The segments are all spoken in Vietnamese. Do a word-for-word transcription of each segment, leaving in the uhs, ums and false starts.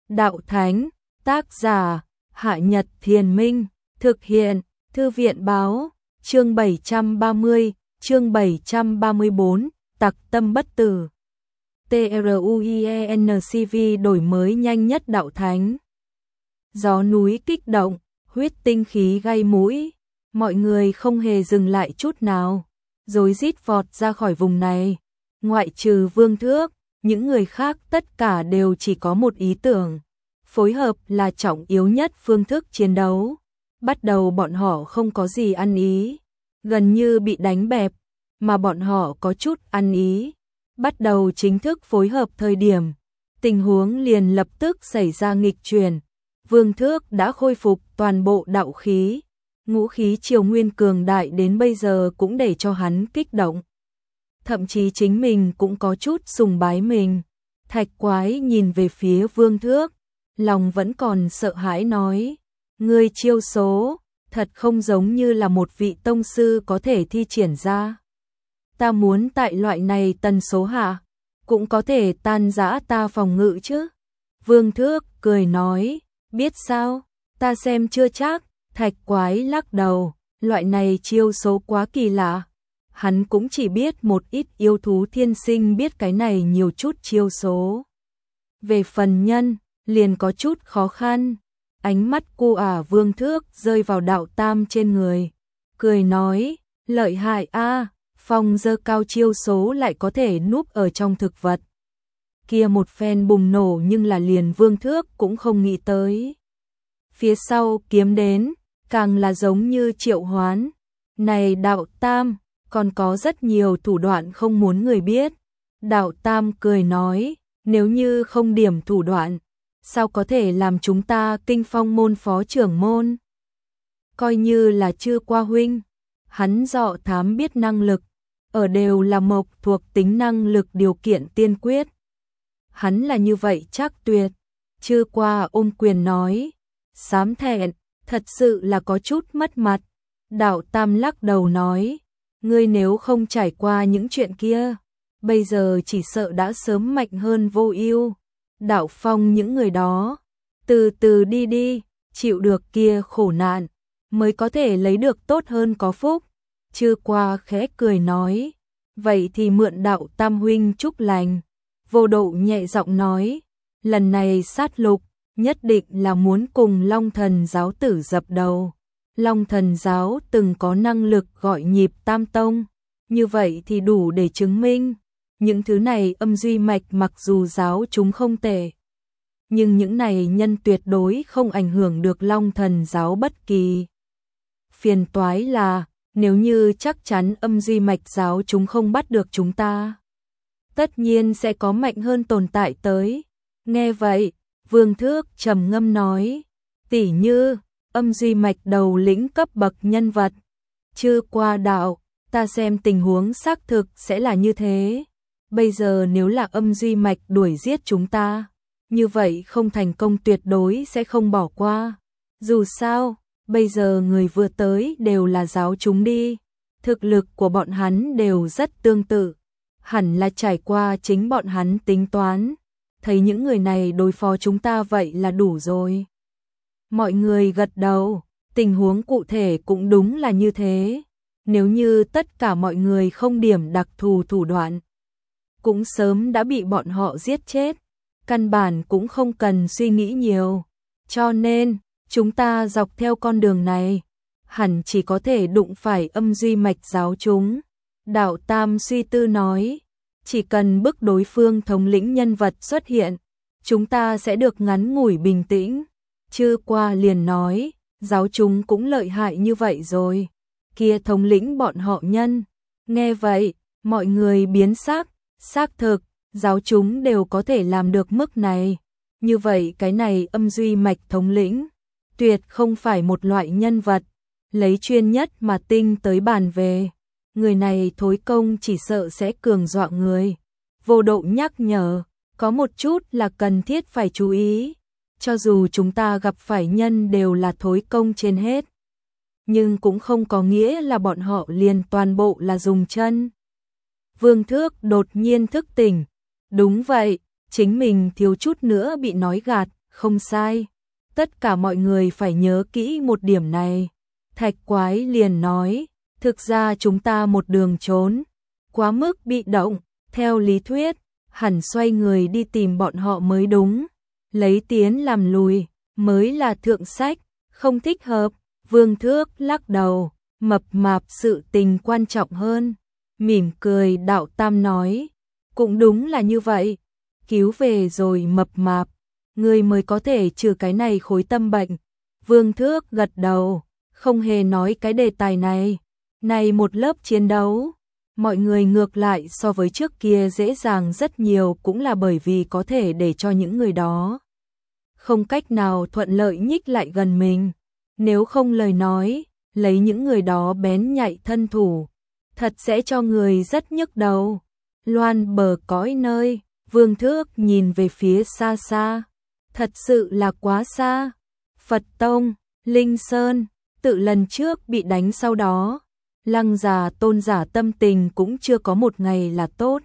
Đạo Thánh, tác giả, Hạ Nhật Thiền Minh, thực hiện, Thư viện Báo, chương bảy trăm ba mươi, chương bảy trăm ba mươi tư, Tặc Tâm Bất Tử. TRUIENCV đổi mới nhanh nhất Đạo Thánh. Gió núi kích động, huyết tinh khí gây mũi, mọi người không hề dừng lại chút nào, rối rít vọt ra khỏi vùng này. Ngoại trừ Vương Thước, những người khác tất cả đều chỉ có một ý tưởng, phối hợp là trọng yếu nhất phương thức chiến đấu. Bắt đầu bọn họ không có gì ăn ý, gần như bị đánh bẹp, mà bọn họ có chút ăn ý. Bắt đầu chính thức phối hợp thời điểm, tình huống liền lập tức xảy ra nghịch chuyển. Vương Thước đã khôi phục toàn bộ đạo khí, ngũ khí triều nguyên cường đại đến bây giờ cũng để cho hắn kích động. Thậm chí chính mình cũng có chút sùng bái mình. Thạch Quái nhìn về phía Vương Thước, lòng vẫn còn sợ hãi nói, ngươi chiêu số, thật không giống như là một vị tông sư có thể thi triển ra. Ta muốn tại loại này tần số hạ, cũng có thể tan rã ta phòng ngự chứ. Vương Thước cười nói, biết sao, ta xem chưa chắc. Thạch Quái lắc đầu, loại này chiêu số quá kỳ lạ. Hắn cũng chỉ biết một ít yêu thú thiên sinh biết cái này nhiều chút chiêu số. Về phần nhân, liền có chút khó khăn. Ánh mắt cô ả Vương Thước rơi vào Đạo Tam trên người, cười nói, lợi hại a, phong dơ cao chiêu số lại có thể núp ở trong thực vật. Kia một phen bùng nổ nhưng là liền Vương Thước cũng không nghĩ tới. Phía sau kiếm đến, càng là giống như triệu hoán. Này Đạo Tam, còn có rất nhiều thủ đoạn không muốn người biết. Đạo Tam cười nói, nếu như không điểm thủ đoạn, sao có thể làm chúng ta Kinh Phong môn phó trưởng môn? Coi như là chưa qua huynh, hắn dọ thám biết năng lực, ở đều là mộc thuộc tính năng lực điều kiện tiên quyết. Hắn là như vậy chắc tuyệt. Chưa qua ôm quyền nói, xám thẹn, thật sự là có chút mất mặt. Đạo Tam lắc đầu nói, ngươi nếu không trải qua những chuyện kia, bây giờ chỉ sợ đã sớm mạnh hơn Vô Ưu, Đạo Phong những người đó. Từ từ đi đi, chịu được kia khổ nạn, mới có thể lấy được tốt hơn có phúc. Chưa qua khẽ cười nói, vậy thì mượn Đạo Tam huynh chúc lành. Vô Độ nhẹ giọng nói, lần này sát lục, nhất định là muốn cùng Long Thần giáo tử dập đầu. Long Thần giáo từng có năng lực gọi nhịp tam tông, như vậy thì đủ để chứng minh. Những thứ này âm duy mạch mặc dù giáo chúng không tệ, nhưng những này nhân tuyệt đối không ảnh hưởng được Long Thần giáo bất kỳ. Phiền toái là, nếu như chắc chắn âm duy mạch giáo chúng không bắt được chúng ta, tất nhiên sẽ có mạnh hơn tồn tại tới. Nghe vậy, Vương Thước trầm ngâm nói, tỉ như âm duy mạch đầu lĩnh cấp bậc nhân vật. Chưa qua đạo, ta xem tình huống xác thực sẽ là như thế. Bây giờ nếu là âm duy mạch đuổi giết chúng ta, như vậy không thành công tuyệt đối sẽ không bỏ qua. Dù sao, bây giờ người vừa tới đều là giáo chúng đi, thực lực của bọn hắn đều rất tương tự, hẳn là trải qua chính bọn hắn tính toán. Thấy những người này đối phó chúng ta vậy là đủ rồi. Mọi người gật đầu, tình huống cụ thể cũng đúng là như thế. Nếu như tất cả mọi người không điểm đặc thù thủ đoạn, cũng sớm đã bị bọn họ giết chết, căn bản cũng không cần suy nghĩ nhiều. Cho nên, chúng ta dọc theo con đường này, hẳn chỉ có thể đụng phải âm duy mạch giáo chúng. Đạo Tam suy tư nói, chỉ cần bức đối phương thống lĩnh nhân vật xuất hiện, chúng ta sẽ được ngắn ngủi bình tĩnh. Chưa qua liền nói, giáo chúng cũng lợi hại như vậy rồi, kia thống lĩnh bọn họ nhân. Nghe vậy, mọi người biến sắc, xác thực, giáo chúng đều có thể làm được mức này. Như vậy cái này âm duy mạch thống lĩnh, tuyệt không phải một loại nhân vật, lấy chuyên nhất mà tinh tới bàn về. Người này thối công chỉ sợ sẽ cường dọa người. Vô Độ nhắc nhở, có một chút là cần thiết phải chú ý. Cho dù chúng ta gặp phải nhân đều là thối công trên hết, nhưng cũng không có nghĩa là bọn họ liền toàn bộ là dùng chân. Vương Thước đột nhiên thức tỉnh. Đúng vậy, chính mình thiếu chút nữa bị nói gạt, không sai. Tất cả mọi người phải nhớ kỹ một điểm này. Thạch Quái liền nói, thực ra chúng ta một đường trốn, quá mức bị động, theo lý thuyết, hẳn xoay người đi tìm bọn họ mới đúng. Lấy tiến làm lùi, mới là thượng sách, không thích hợp. Vương Thước lắc đầu, mập mạp sự tình quan trọng hơn. Mỉm cười Đạo Tam nói, cũng đúng là như vậy. Cứu về rồi mập mạp, ngươi mới có thể trừ cái này khối tâm bệnh. Vương Thước gật đầu, không hề nói cái đề tài này. Này một lớp chiến đấu, mọi người ngược lại so với trước kia dễ dàng rất nhiều, cũng là bởi vì có thể để cho những người đó không cách nào thuận lợi nhích lại gần mình. Nếu không lời nói, lấy những người đó bén nhạy thân thủ, thật sẽ cho người rất nhức đầu. Loan bờ cõi nơi, Vương Thước nhìn về phía xa xa, thật sự là quá xa. Phật Tông, Linh Sơn, tự lần trước bị đánh sau đó, Lăng già Tôn giả tâm tình cũng chưa có một ngày là tốt.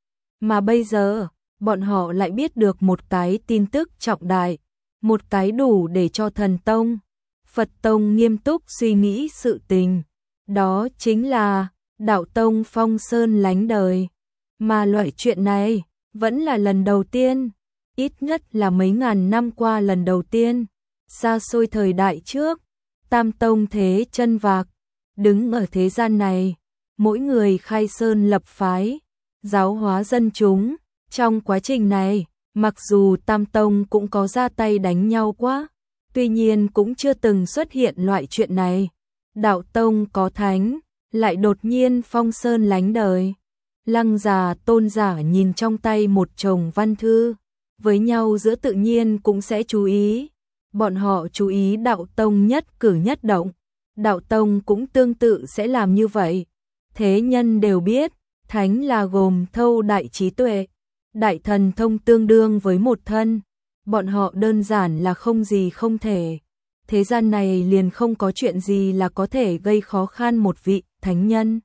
Mà bây giờ, bọn họ lại biết được một cái tin tức trọng đại, một cái đủ để cho Thần Tông, Phật Tông nghiêm túc suy nghĩ sự tình. Đó chính là Đạo Tông phong sơn lánh đời. Mà loại chuyện này vẫn là lần đầu tiên, ít nhất là mấy ngàn năm qua lần đầu tiên. Xa xôi thời đại trước, Tam Tông thế chân vạc, đứng ở thế gian này, mỗi người khai sơn lập phái, giáo hóa dân chúng. Trong quá trình này, mặc dù Tam Tông cũng có ra tay đánh nhau quá, tuy nhiên cũng chưa từng xuất hiện loại chuyện này. Đạo Tông có thánh, lại đột nhiên phong sơn lánh đời. Lăng già Tôn giả nhìn trong tay một chồng văn thư, với nhau giữa tự nhiên cũng sẽ chú ý. Bọn họ chú ý Đạo Tông nhất cử nhất động, Đạo Tông cũng tương tự sẽ làm như vậy. Thế nhân đều biết, thánh là gồm thâu đại trí tuệ, đại thần thông tương đương với một thân. Bọn họ đơn giản là không gì không thể. Thế gian này liền không có chuyện gì là có thể gây khó khăn một vị thánh nhân.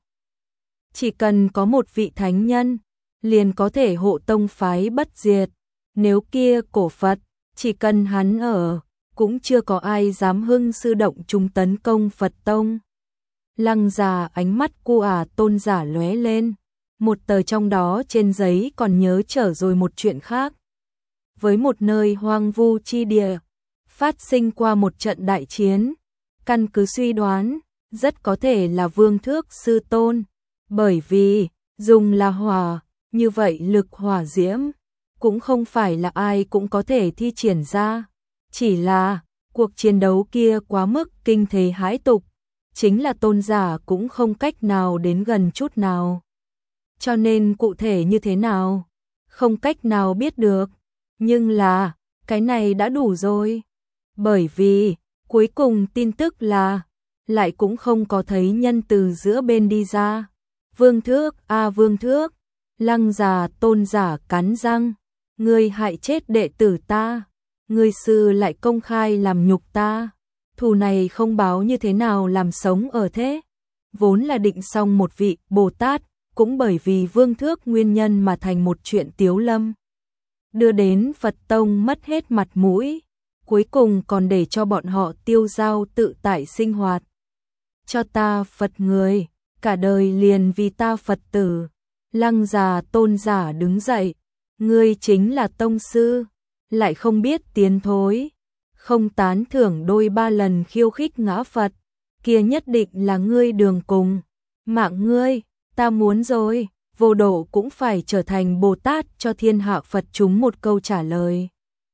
Chỉ cần có một vị thánh nhân, liền có thể hộ tông phái bất diệt. Nếu kia cổ Phật, chỉ cần hắn ở, cũng chưa có ai dám hưng sư động chúng tấn công Phật Tông. Lăng già ánh mắt cu ả Tôn giả lóe lên, một tờ trong đó trên giấy còn nhớ trở rồi một chuyện khác. Với một nơi hoang vu chi địa, phát sinh qua một trận đại chiến, căn cứ suy đoán, rất có thể là Vương Thước sư tôn, bởi vì dùng là hỏa, như vậy lực hỏa diễm cũng không phải là ai cũng có thể thi triển ra, chỉ là cuộc chiến đấu kia quá mức kinh thế hãi tục, chính là tôn giả cũng không cách nào đến gần chút nào. Cho nên cụ thể như thế nào, không cách nào biết được, nhưng là cái này đã đủ rồi, bởi vì cuối cùng tin tức là lại cũng không có thấy nhân từ giữa bên đi ra. Vương Thước, a à Vương Thước, Lăng già Tôn giả cắn răng, ngươi hại chết đệ tử ta, ngươi sư lại công khai làm nhục ta, thù này không báo như thế nào làm sống ở thế. Vốn là định xong một vị Bồ Tát, cũng bởi vì Vương Thước nguyên nhân mà thành một chuyện tiếu lâm, đưa đến Phật Tông mất hết mặt mũi, cuối cùng còn để cho bọn họ tiêu dao tự tại sinh hoạt. Cho ta Phật người, cả đời liền vì ta Phật tử. Lăng già Tôn giả đứng dậy, ngươi chính là tông sư, lại không biết tiến thối, không tán thưởng đôi ba lần khiêu khích ngã Phật, kia nhất định là ngươi đường cùng. Mạng ngươi, ta muốn rồi, vô độ cũng phải trở thành Bồ Tát cho thiên hạ Phật chúng một câu trả lời.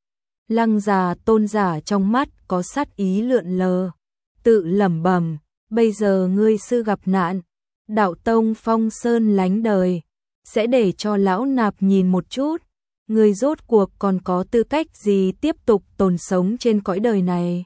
Lăng già Tôn giả trong mắt có sát ý lượn lờ, tự lẩm bẩm, bây giờ ngươi sư gặp nạn, Đạo Tông phong sơn lánh đời, sẽ để cho lão nạp nhìn một chút, ngươi rốt cuộc còn có tư cách gì tiếp tục tồn sống trên cõi đời này.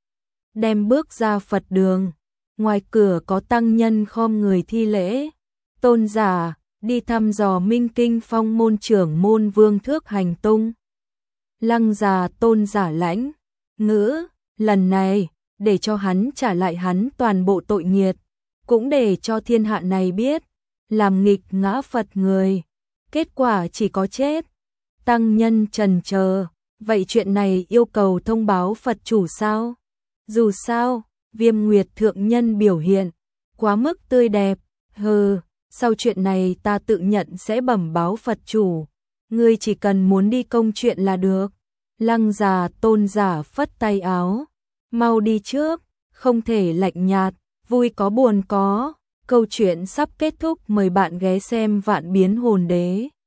Đem bước ra Phật đường, ngoài cửa có tăng nhân khom người thi lễ, Tôn giả, đi thăm dò Minh Kinh Phong môn trưởng môn Vương Thước hành tung. Lăng già Tôn giả lãnh ngữ, lần này để cho hắn trả lại hắn toàn bộ tội nghiệt, cũng để cho thiên hạ này biết, làm nghịch ngã Phật người, kết quả chỉ có chết. Tăng nhân trần chờ, Vậy chuyện này yêu cầu thông báo Phật chủ sao? Dù sao, Viêm Nguyệt thượng nhân biểu hiện quá mức tươi đẹp, hừ, sau chuyện này ta tự nhận sẽ bẩm báo Phật chủ, ngươi chỉ cần muốn đi công chuyện là được. Lăng già Tôn giả phất tay áo, mau đi trước, không thể lạnh nhạt, vui có buồn có. Câu chuyện sắp kết thúc, mời bạn ghé xem Vạn Biến Hồn Đế.